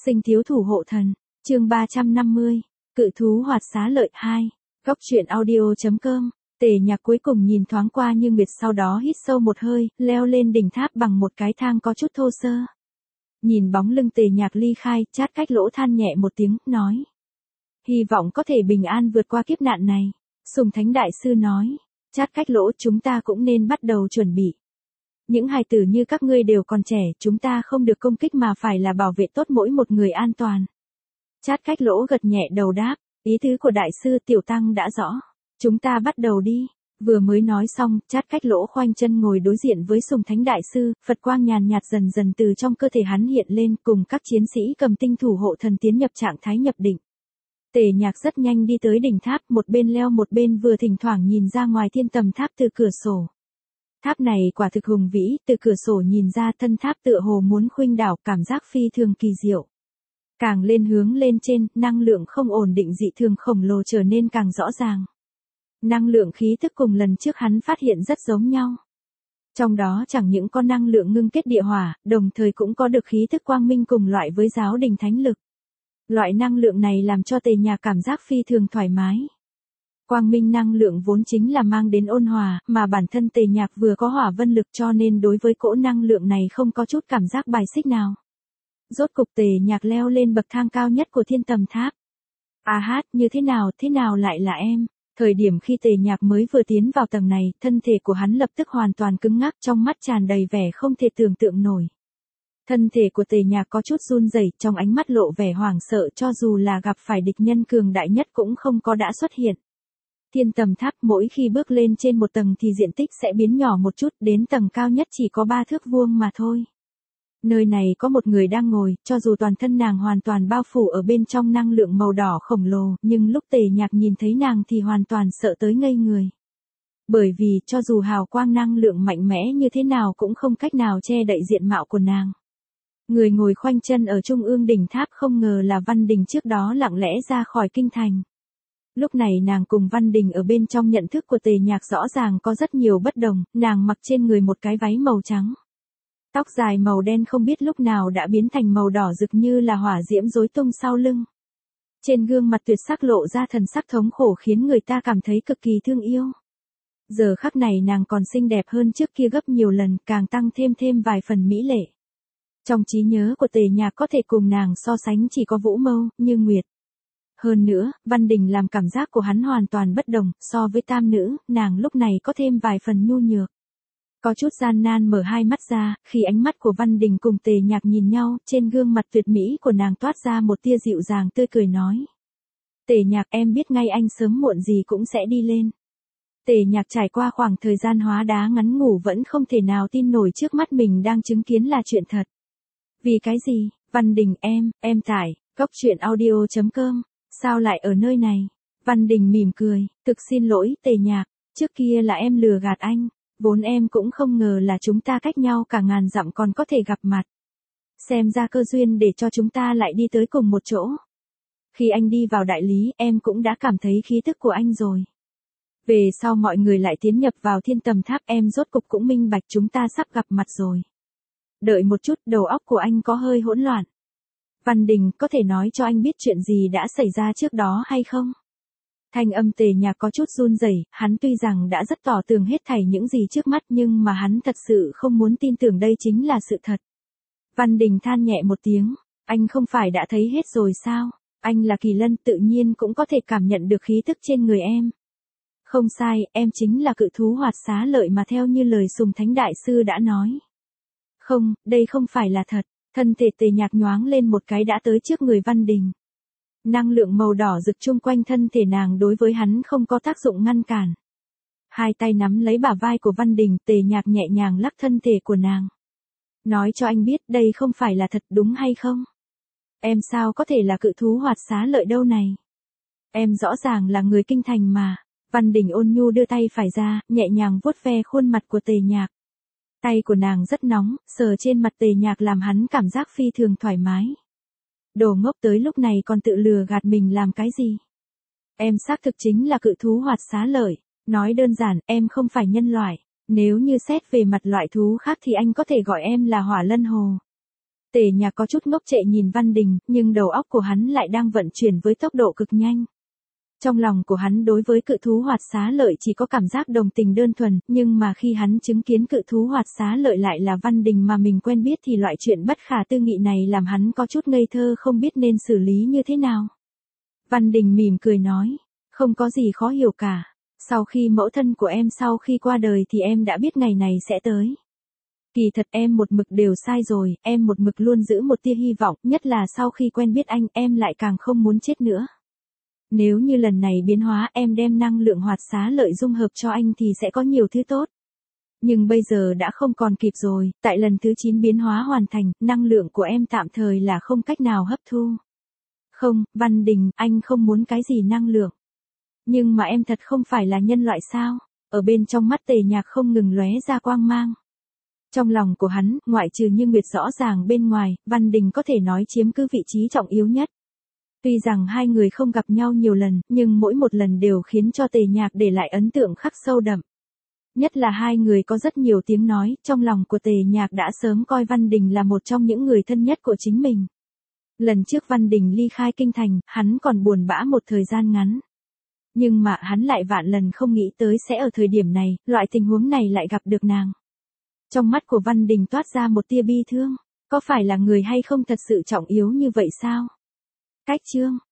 Sinh thiếu thủ hộ thần, chương 350, cự thú hoạt xá lợi 2, góc truyện audio.com. Tề Nhạc cuối cùng nhìn thoáng qua Như Nguyệt, sau đó hít sâu một hơi, leo lên đỉnh tháp bằng một cái thang có chút thô sơ. Nhìn bóng lưng Tề Nhạc ly khai, Trát Cách Lỗ than nhẹ một tiếng, nói: hy vọng có thể bình an vượt qua kiếp nạn này. Sùng Thánh Đại Sư nói: Trát Cách Lỗ, chúng ta cũng nên bắt đầu chuẩn bị. Những hài tử như các ngươi đều còn trẻ, chúng ta không được công kích mà phải là bảo vệ tốt mỗi một người an toàn. Trát Cách Lỗ gật nhẹ đầu đáp: ý tứ của Đại Sư Tiểu Tăng đã rõ. Chúng ta bắt đầu đi. Vừa mới nói xong, Trát Cách Lỗ khoanh chân ngồi đối diện với Sùng Thánh Đại Sư, Phật quang nhàn nhạt dần dần từ trong cơ thể hắn hiện lên, cùng các chiến sĩ cầm tinh thủ hộ thần tiến nhập trạng thái nhập định. Tề Nhạc rất nhanh đi tới đỉnh tháp, một bên leo một bên vừa thỉnh thoảng nhìn ra ngoài thiên tầm tháp từ cửa sổ. Tháp này quả thực hùng vĩ, từ cửa sổ nhìn ra thân tháp tựa hồ muốn khuynh đảo, cảm giác phi thường kỳ diệu. Càng lên hướng lên trên, năng lượng không ổn định dị thường khổng lồ trở nên càng rõ ràng. Năng lượng khí thức cùng lần trước hắn phát hiện rất giống nhau. Trong đó chẳng những có năng lượng ngưng kết địa hỏa, đồng thời cũng có được khí thức quang minh cùng loại với giáo đình thánh lực. Loại năng lượng này làm cho Tề Nhạc cảm giác phi thường thoải mái. Quang minh năng lượng vốn chính là mang đến ôn hòa, mà bản thân Tề Nhạc vừa có hỏa vân lực cho nên đối với cỗ năng lượng này không có chút cảm giác bài xích nào. Rốt cục Tề Nhạc leo lên bậc thang cao nhất của thiên tầm tháp. À hát, như thế nào lại là em? Thời điểm khi Tề Nhạc mới vừa tiến vào tầng này, thân thể của hắn lập tức hoàn toàn cứng ngắc, trong mắt tràn đầy vẻ không thể tưởng tượng nổi. Thân thể của Tề Nhạc có chút run rẩy, trong ánh mắt lộ vẻ hoảng sợ, cho dù là gặp phải địch nhân cường đại nhất cũng không có đã xuất hiện. Thiên tầm tháp mỗi khi bước lên trên một tầng thì diện tích sẽ biến nhỏ một chút, đến tầng cao nhất chỉ có 3 thước vuông mà thôi. Nơi này có một người đang ngồi, cho dù toàn thân nàng hoàn toàn bao phủ ở bên trong năng lượng màu đỏ khổng lồ, nhưng lúc Tề Nhạc nhìn thấy nàng thì hoàn toàn sợ tới ngây người. Bởi vì cho dù hào quang năng lượng mạnh mẽ như thế nào cũng không cách nào che đậy diện mạo của nàng. Người ngồi khoanh chân ở trung ương đỉnh tháp không ngờ là Văn Đình trước đó lặng lẽ ra khỏi kinh thành. Lúc này nàng cùng Văn Đình ở bên trong nhận thức của Tề Nhạc rõ ràng có rất nhiều bất đồng, nàng mặc trên người một cái váy màu trắng. Tóc dài màu đen không biết lúc nào đã biến thành màu đỏ rực như là hỏa diễm rối tung sau lưng. Trên gương mặt tuyệt sắc lộ ra thần sắc thống khổ khiến người ta cảm thấy cực kỳ thương yêu. Giờ khắc này nàng còn xinh đẹp hơn trước kia gấp nhiều lần, càng tăng thêm vài phần mỹ lệ. Trong trí nhớ của Tề Nhạc có thể cùng nàng so sánh chỉ có Vũ Mâu, Như Nguyệt. Hơn nữa, Văn Đình làm cảm giác của hắn hoàn toàn bất đồng, so với tam nữ, nàng lúc này có thêm vài phần nhu nhược. Có chút gian nan mở hai mắt ra, khi ánh mắt của Văn Đình cùng Tề Nhạc nhìn nhau, trên gương mặt tuyệt mỹ của nàng toát ra một tia dịu dàng tươi cười nói. Tề Nhạc, em biết ngay anh sớm muộn gì cũng sẽ đi lên. Tề Nhạc trải qua khoảng thời gian hóa đá ngắn ngủ vẫn không thể nào tin nổi trước mắt mình đang chứng kiến là chuyện thật. Vì cái gì? Văn Đình, em tải, góc truyện audio.com, sao lại ở nơi này? Văn Đình mỉm cười, thực xin lỗi, Tề Nhạc, trước kia là em lừa gạt anh. Vốn em cũng không ngờ là chúng ta cách nhau cả ngàn dặm còn có thể gặp mặt. Xem ra cơ duyên để cho chúng ta lại đi tới cùng một chỗ. Khi anh đi vào đại lý, em cũng đã cảm thấy khí thức của anh rồi. Về sau mọi người lại tiến nhập vào thiên tầm tháp, em rốt cục cũng minh bạch chúng ta sắp gặp mặt rồi. Đợi một chút, đầu óc của anh có hơi hỗn loạn. Văn Đình, có thể nói cho anh biết chuyện gì đã xảy ra trước đó hay không? Thanh âm Tề Nhạc có chút run rẩy, hắn tuy rằng đã rất tỏ tường hết thảy những gì trước mắt nhưng mà hắn thật sự không muốn tin tưởng đây chính là sự thật. Văn Đình than nhẹ một tiếng, anh không phải đã thấy hết rồi sao? Anh là Kỳ Lân tự nhiên cũng có thể cảm nhận được khí thức trên người em. Không sai, em chính là cự thú hoạt xá lợi mà theo như lời Sùng Thánh Đại Sư đã nói. Không, đây không phải là thật. Thân thể Tề Nhạc nhoáng lên một cái đã tới trước người Văn Đình. Năng lượng màu đỏ rực chung quanh thân thể nàng đối với hắn không có tác dụng ngăn cản. Hai tay nắm lấy bả vai của Văn Đình, Tề Nhạc nhẹ nhàng lắc thân thể của nàng. Nói cho anh biết đây không phải là thật đúng hay không? Em sao có thể là cự thú hoạt xá lợi đâu này? Em rõ ràng là người kinh thành mà. Văn Đình ôn nhu đưa tay phải ra, nhẹ nhàng vuốt ve khuôn mặt của Tề Nhạc. Tay của nàng rất nóng, sờ trên mặt Tề Nhạc làm hắn cảm giác phi thường thoải mái. Đồ ngốc, tới lúc này còn tự lừa gạt mình làm cái gì? Em xác thực chính là cự thú hoạt xá lợi. Nói đơn giản, em không phải nhân loại. Nếu như xét về mặt loại thú khác thì anh có thể gọi em là hỏa lân hồ. Tề Nhạc có chút ngốc trệ nhìn Văn Đình, nhưng đầu óc của hắn lại đang vận chuyển với tốc độ cực nhanh. Trong lòng của hắn đối với cự thú Hoạt Xá Lợi chỉ có cảm giác đồng tình đơn thuần, nhưng mà khi hắn chứng kiến cự thú Hoạt Xá Lợi lại là Văn Đình mà mình quen biết thì loại chuyện bất khả tư nghị này làm hắn có chút ngây thơ không biết nên xử lý như thế nào. Văn Đình mỉm cười nói, không có gì khó hiểu cả. Sau khi mẫu thân của em sau khi qua đời thì em đã biết ngày này sẽ tới. Kỳ thật em một mực đều sai rồi, em một mực luôn giữ một tia hy vọng, nhất là sau khi quen biết anh em lại càng không muốn chết nữa. Nếu như lần này biến hóa em đem năng lượng Hoạt Xá Lợi dung hợp cho anh thì sẽ có nhiều thứ tốt. Nhưng bây giờ đã không còn kịp rồi, tại lần thứ 9 biến hóa hoàn thành, năng lượng của em tạm thời là không cách nào hấp thu. Không, Văn Đình, anh không muốn cái gì năng lượng. Nhưng mà em thật không phải là nhân loại sao? Ở bên trong mắt Tề Nhạc không ngừng lóe ra quang mang. Trong lòng của hắn, ngoại trừ Như Nguyệt rõ ràng bên ngoài, Văn Đình có thể nói chiếm cứ vị trí trọng yếu nhất. Tuy rằng hai người không gặp nhau nhiều lần, nhưng mỗi một lần đều khiến cho Tề Nhạc để lại ấn tượng khắc sâu đậm. Nhất là hai người có rất nhiều tiếng nói, trong lòng của Tề Nhạc đã sớm coi Văn Đình là một trong những người thân nhất của chính mình. Lần trước Văn Đình ly khai kinh thành, hắn còn buồn bã một thời gian ngắn. Nhưng mà hắn lại vạn lần không nghĩ tới sẽ ở thời điểm này, loại tình huống này lại gặp được nàng. Trong mắt của Văn Đình toát ra một tia bi thương, có phải là người hay không thật sự trọng yếu như vậy sao? Cách chương